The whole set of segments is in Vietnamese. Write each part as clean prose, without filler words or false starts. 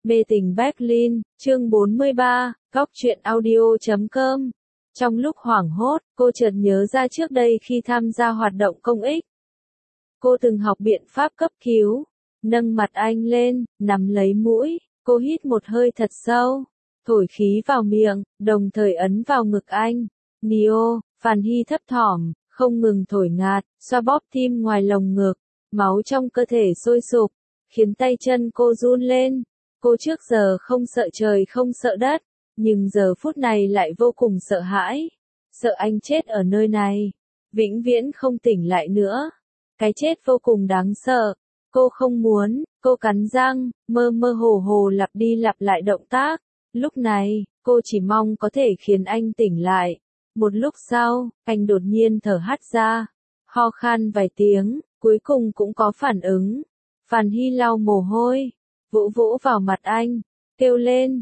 Mê tình Berlin, chương 43, góc truyện audio.com. Trong lúc hoảng hốt, cô chợt nhớ ra trước đây khi tham gia hoạt động công ích, cô từng học biện pháp cấp cứu. Nâng mặt anh lên, nắm lấy mũi, cô hít một hơi thật sâu, thổi khí vào miệng, đồng thời ấn vào ngực anh. Nio, Phan Hy thấp thỏm, không ngừng thổi ngạt, xoa bóp tim ngoài lồng ngực, máu trong cơ thể sôi sục, khiến tay chân cô run lên. Cô trước giờ không sợ trời không sợ đất, nhưng giờ phút này lại vô cùng sợ hãi. Sợ anh chết ở nơi này, vĩnh viễn không tỉnh lại nữa. Cái chết vô cùng đáng sợ. Cô không muốn, cô cắn răng, mơ mơ hồ hồ lặp đi lặp lại động tác. Lúc này, cô chỉ mong có thể khiến anh tỉnh lại. Một lúc sau, anh đột nhiên thở hắt ra, ho khan vài tiếng, cuối cùng cũng có phản ứng. Phan Hy lau mồ hôi, vỗ vỗ vào mặt anh, kêu lên,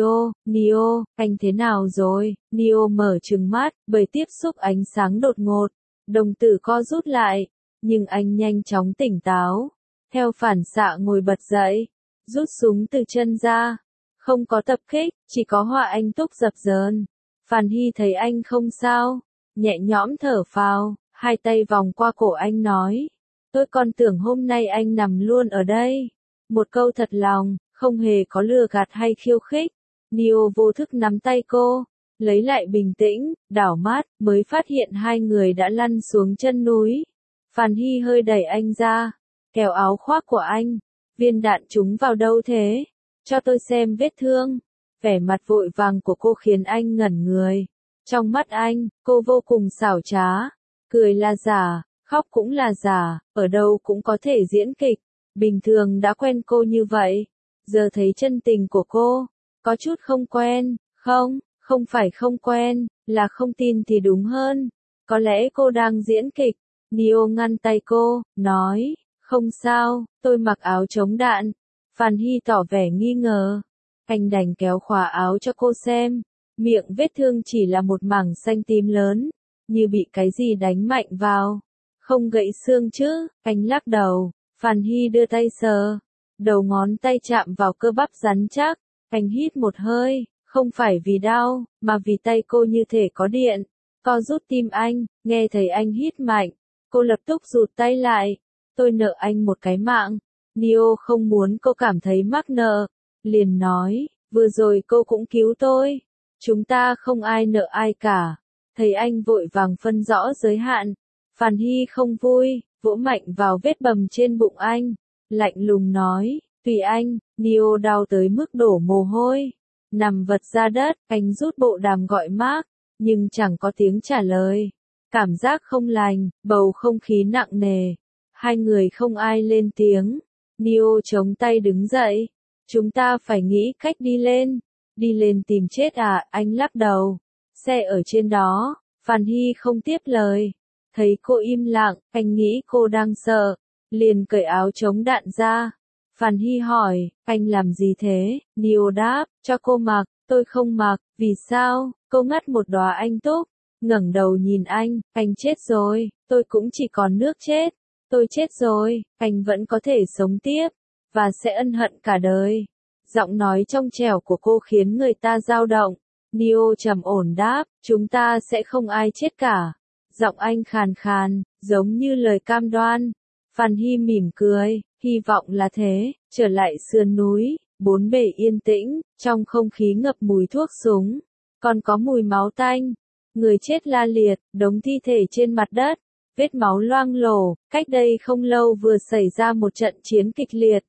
Nio, anh thế nào rồi? Nio mở trừng mắt, bởi tiếp xúc ánh sáng đột ngột, đồng tử co rút lại, nhưng anh nhanh chóng tỉnh táo, theo phản xạ ngồi bật dậy, rút súng từ chân ra, không có tập kích, chỉ có họa anh túc dập dờn. Phan Hy thấy anh không sao, nhẹ nhõm thở phào, hai tay vòng qua cổ anh nói, tôi còn tưởng hôm nay anh nằm luôn ở đây. Một câu thật lòng, không hề có lừa gạt hay khiêu khích. Nio vô thức nắm tay cô, lấy lại bình tĩnh, đảo mắt, mới phát hiện hai người đã lăn xuống chân núi. Phan Hy hơi đẩy anh ra, kéo áo khoác của anh, viên đạn trúng vào đâu thế? Cho tôi xem vết thương. Vẻ mặt vội vàng của cô khiến anh ngẩn người. Trong mắt anh, cô vô cùng xảo trá, cười là giả, khóc cũng là giả, ở đâu cũng có thể diễn kịch. Bình thường đã quen cô như vậy, giờ thấy chân tình của cô, có chút không quen. Không phải không quen, là không tin thì đúng hơn. Có lẽ cô đang diễn kịch. Nio ngăn tay cô, nói, không sao, tôi mặc áo chống đạn. Phan Hy tỏ vẻ nghi ngờ. Anh đành kéo khóa áo cho cô xem. Miệng vết thương chỉ là một mảng xanh tím lớn, như bị cái gì đánh mạnh vào. Không gãy xương chứ? Anh lắc đầu. Phan Hy đưa tay sờ, đầu ngón tay chạm vào cơ bắp rắn chắc. Anh hít một hơi, không phải vì đau, mà vì tay cô như thể có điện. Co rút tim anh, nghe thấy anh hít mạnh, cô lập tức rụt tay lại. Tôi nợ anh một cái mạng. Nio không muốn cô cảm thấy mắc nợ, liền nói, vừa rồi cô cũng cứu tôi. Chúng ta không ai nợ ai cả. Thấy anh vội vàng phân rõ giới hạn, Phan Hy không vui, vỗ mạnh vào vết bầm trên bụng anh, lạnh lùng nói, tùy anh. Nio đau tới mức đổ mồ hôi, nằm vật ra đất. Anh rút bộ đàm gọi Mark, nhưng chẳng có tiếng trả lời. Cảm giác không lành, bầu không khí nặng nề. Hai người không ai lên tiếng. Nio chống tay đứng dậy. Chúng ta phải nghĩ cách đi lên. Đi lên tìm chết à? Anh lắc đầu. Xe ở trên đó. Phan Hy không tiếp lời. Thấy cô im lặng, anh nghĩ cô đang sợ, liền cởi áo chống đạn ra. Phan Hy hỏi, anh làm gì thế? Nio đáp, cho cô mặc. Tôi không mặc. Vì sao? Cô ngắt một đóa anh túc, ngẩng đầu nhìn anh chết rồi, tôi cũng chỉ còn nước chết. Tôi chết rồi, anh vẫn có thể sống tiếp, và sẽ ân hận cả đời. Giọng nói trong trẻo của cô khiến người ta dao động. Nio trầm ổn đáp, chúng ta sẽ không ai chết cả. Giọng anh khàn khàn, giống như lời cam đoan. Phan Hy mỉm cười, hy vọng là thế. Trở lại sườn núi, bốn bề yên tĩnh, trong không khí ngập mùi thuốc súng, còn có mùi máu tanh. Người chết la liệt, đống thi thể trên mặt đất, vết máu loang lổ. Cách đây không lâu vừa xảy ra một trận chiến kịch liệt.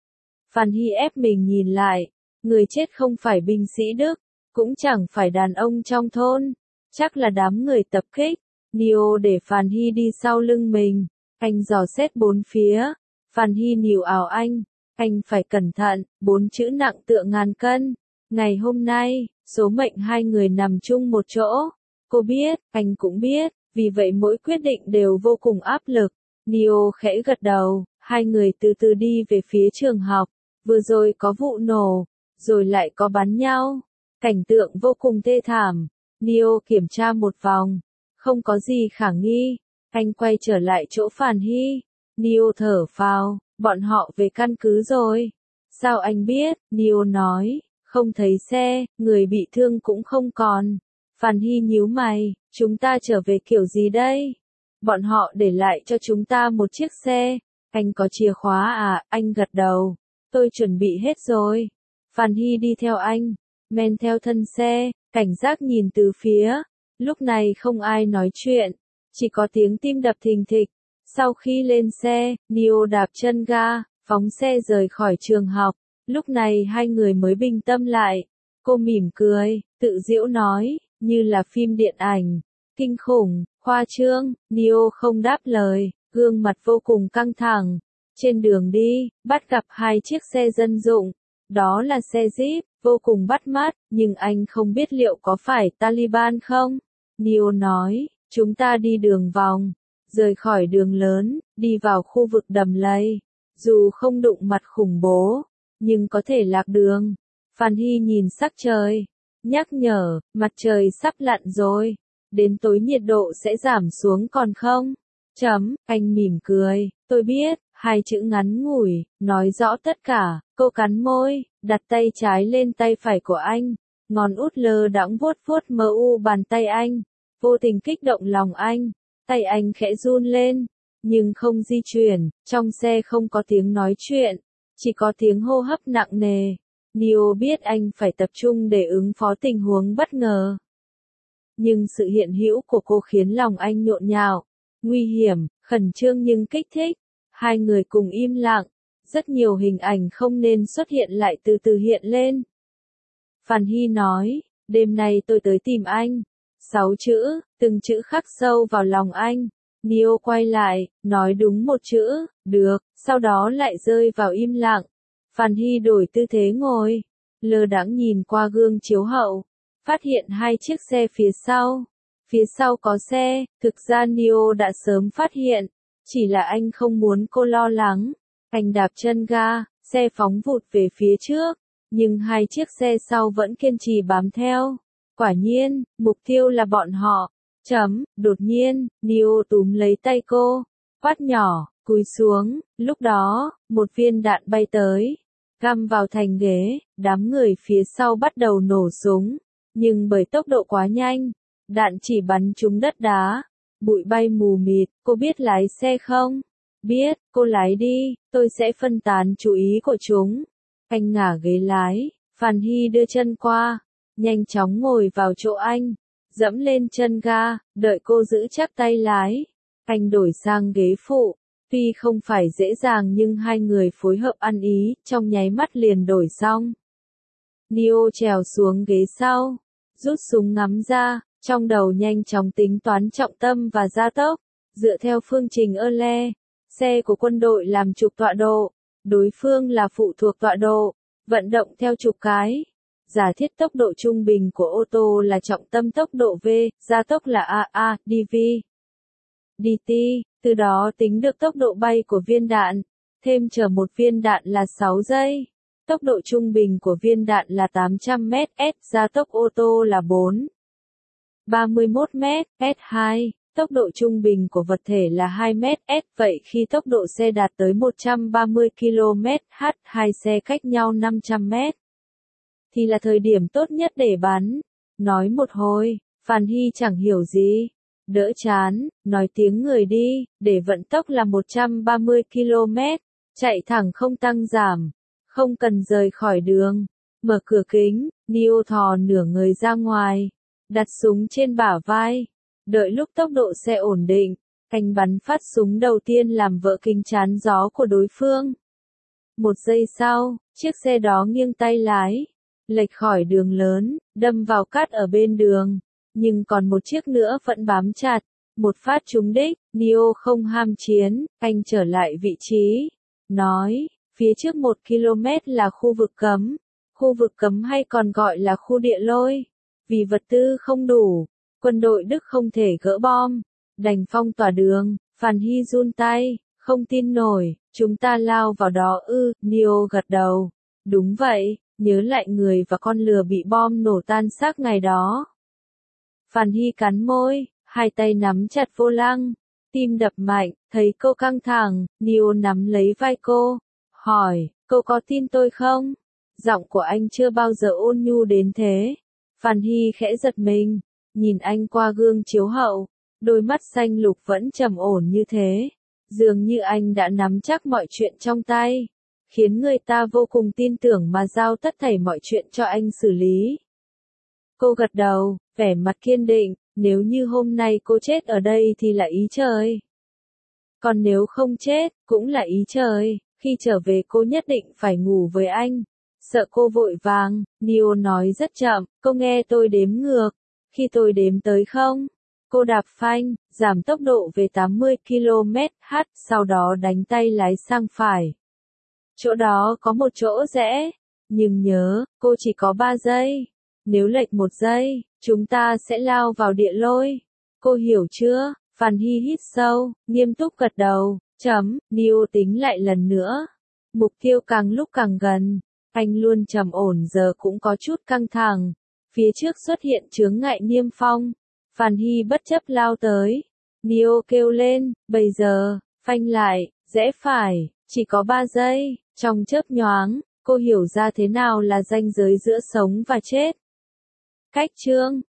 Phan Hy ép mình nhìn lại, người chết không phải binh sĩ Đức, cũng chẳng phải đàn ông trong thôn, chắc là đám người tập kích. Nio để Phan Hy đi sau lưng mình, anh dò xét bốn phía. Phan Hy níu áo anh phải cẩn thận, 4 chữ nặng tựa ngàn cân. Ngày hôm nay, số mệnh hai người nằm chung một chỗ. Cô biết, anh cũng biết, vì vậy mỗi quyết định đều vô cùng áp lực. Nio khẽ gật đầu, hai người từ từ đi về phía trường học. Vừa rồi có vụ nổ, rồi lại có bắn nhau. Cảnh tượng vô cùng thê thảm. Nio kiểm tra một vòng, không có gì khả nghi. Anh quay trở lại chỗ Phan Hy. Nio thở phào, bọn họ về căn cứ rồi. Sao anh biết? Neo nói, không thấy xe, người bị thương cũng không còn. Phan Hy nhíu mày, chúng ta trở về kiểu gì đây? Bọn họ để lại cho chúng ta một chiếc xe. Anh có chìa khóa à? Anh gật đầu. Tôi chuẩn bị hết rồi. Phan Hy đi theo anh, men theo thân xe, cảnh giác nhìn từ phía. Lúc này không ai nói chuyện, chỉ có tiếng tim đập thình thịch. Sau khi lên xe, Neo đạp chân ga, phóng xe rời khỏi trường học. Lúc này hai người mới bình tâm lại. Cô mỉm cười, tự giễu nói, như là phim điện ảnh. Kinh khủng, khoa trương. Neo không đáp lời, gương mặt vô cùng căng thẳng. Trên đường đi, bắt gặp hai chiếc xe dân dụng. Đó là xe Jeep, vô cùng bắt mắt, nhưng anh không biết liệu có phải Taliban không? Neo nói, chúng ta đi đường vòng, rời khỏi đường lớn, đi vào khu vực đầm lầy. Dù không đụng mặt khủng bố, nhưng có thể lạc đường. Phan Hy nhìn sắc trời, nhắc nhở, mặt trời sắp lặn rồi. Đến tối nhiệt độ sẽ giảm xuống còn không? Anh mỉm cười, tôi biết, hai chữ ngắn ngủi, nói rõ tất cả. Cô cắn môi, đặt tay trái lên tay phải của anh, ngón út lơ đãng vuốt vuốt mờ u bàn tay anh, vô tình kích động lòng anh. Tay anh khẽ run lên, nhưng không di chuyển. Trong xe không có tiếng nói chuyện, chỉ có tiếng hô hấp nặng nề. Neo biết anh phải tập trung để ứng phó tình huống bất ngờ. Nhưng sự hiện hữu của cô khiến lòng anh nhộn nhạo, nguy hiểm, khẩn trương nhưng kích thích. Hai người cùng im lặng, rất nhiều hình ảnh không nên xuất hiện lại từ từ hiện lên. Phan Hy nói, đêm nay tôi tới tìm anh. 6 chữ, từng chữ khắc sâu vào lòng anh. Neo quay lại, nói đúng một chữ, được, sau đó lại rơi vào im lặng. Phan Hy đổi tư thế ngồi, lơ đãng nhìn qua gương chiếu hậu, phát hiện hai chiếc xe phía sau. Phía sau có xe, thực ra Neo đã sớm phát hiện, chỉ là anh không muốn cô lo lắng. Anh đạp chân ga, xe phóng vụt về phía trước, nhưng hai chiếc xe sau vẫn kiên trì bám theo. Quả nhiên, mục tiêu là bọn họ. Đột nhiên, Neo túm lấy tay cô, quát nhỏ, cúi xuống. Lúc đó, một viên đạn bay tới, găm vào thành ghế. Đám người phía sau bắt đầu nổ súng, nhưng bởi tốc độ quá nhanh, đạn chỉ bắn trúng đất đá, bụi bay mù mịt. Cô biết lái xe không? Biết, cô lái đi, tôi sẽ phân tán chú ý của chúng. Anh ngả ghế lái, Phan Hy đưa chân qua, nhanh chóng ngồi vào chỗ anh, dẫm lên chân ga, đợi cô giữ chắc tay lái. Anh đổi sang ghế phụ, tuy không phải dễ dàng nhưng hai người phối hợp ăn ý, trong nháy mắt liền đổi xong. Neo trèo xuống ghế sau, rút súng ngắm ra, trong đầu nhanh chóng tính toán trọng tâm và gia tốc, dựa theo phương trình Euler. Xe của quân đội làm trục tọa độ, đối phương là phụ thuộc tọa độ, vận động theo trục cái. Giả thiết tốc độ trung bình của ô tô là trọng tâm tốc độ V, gia tốc là AA, dV, dt, từ đó tính được tốc độ bay của viên đạn, thêm chở một viên đạn là 6 giây. Tốc độ trung bình của viên đạn là 800 m/s, gia tốc ô tô là 31 m/s2. Tốc độ trung bình của vật thể là 2 m/s, vậy khi tốc độ xe đạt tới 130 km/h, hai xe cách nhau 500 m, thì là thời điểm tốt nhất để bắn. Nói một hồi, Phan Hy chẳng hiểu gì. Đỡ chán, nói tiếng người đi, để vận tốc là 130 km, chạy thẳng không tăng giảm, không cần rời khỏi đường. Mở cửa kính, Neo thò nửa người ra ngoài, đặt súng trên bả vai. Đợi lúc tốc độ xe ổn định, anh bắn phát súng đầu tiên làm vỡ kính chắn gió của đối phương. 1 giây sau, chiếc xe đó nghiêng tay lái, lệch khỏi đường lớn, đâm vào cát ở bên đường. Nhưng còn một chiếc nữa vẫn bám chặt. Một phát trúng đích, Neo không ham chiến, anh trở lại vị trí. Nói, phía trước 1 km là khu vực cấm. Khu vực cấm hay còn gọi là khu địa lôi. Vì vật tư không đủ, quân đội Đức không thể gỡ bom, đành phong tỏa đường. Phan Hy run tay, không tin nổi, chúng ta lao vào đó ư? Neo gật đầu. Đúng vậy, nhớ lại người và con lừa bị bom nổ tan xác ngày đó. Phan Hy cắn môi, hai tay nắm chặt vô lăng, tim đập mạnh, thấy cô căng thẳng, Neo nắm lấy vai cô, hỏi, cô có tin tôi không? Giọng của anh chưa bao giờ ôn nhu đến thế. Phan Hy khẽ giật mình, nhìn anh qua gương chiếu hậu, đôi mắt xanh lục vẫn trầm ổn như thế. Dường như anh đã nắm chắc mọi chuyện trong tay, khiến người ta vô cùng tin tưởng mà giao tất thảy mọi chuyện cho anh xử lý. Cô gật đầu, vẻ mặt kiên định, nếu như hôm nay cô chết ở đây thì là ý trời. Còn nếu không chết, cũng là ý trời, khi trở về cô nhất định phải ngủ với anh. Sợ cô vội vàng, Neo nói rất chậm, cô nghe tôi đếm ngược. Khi tôi đếm tới không, cô đạp phanh, giảm tốc độ về 80 km/h, sau đó đánh tay lái sang phải. Chỗ đó có một chỗ rẽ, nhưng nhớ, cô chỉ có 3 giây. Nếu lệch 1 giây, chúng ta sẽ lao vào địa lôi. Cô hiểu chưa? Phan Hy hít sâu, nghiêm túc gật đầu. Neo tính lại lần nữa. Mục tiêu càng lúc càng gần. Anh luôn trầm ổn giờ cũng có chút căng thẳng. Phía trước xuất hiện chướng ngại niêm phong. Phan Hy bất chấp lao tới. Neo kêu lên, bây giờ, phanh lại, rẽ phải, chỉ có 3 giây. Trong chớp nhoáng, cô hiểu ra thế nào là ranh giới giữa sống và chết. Cách chương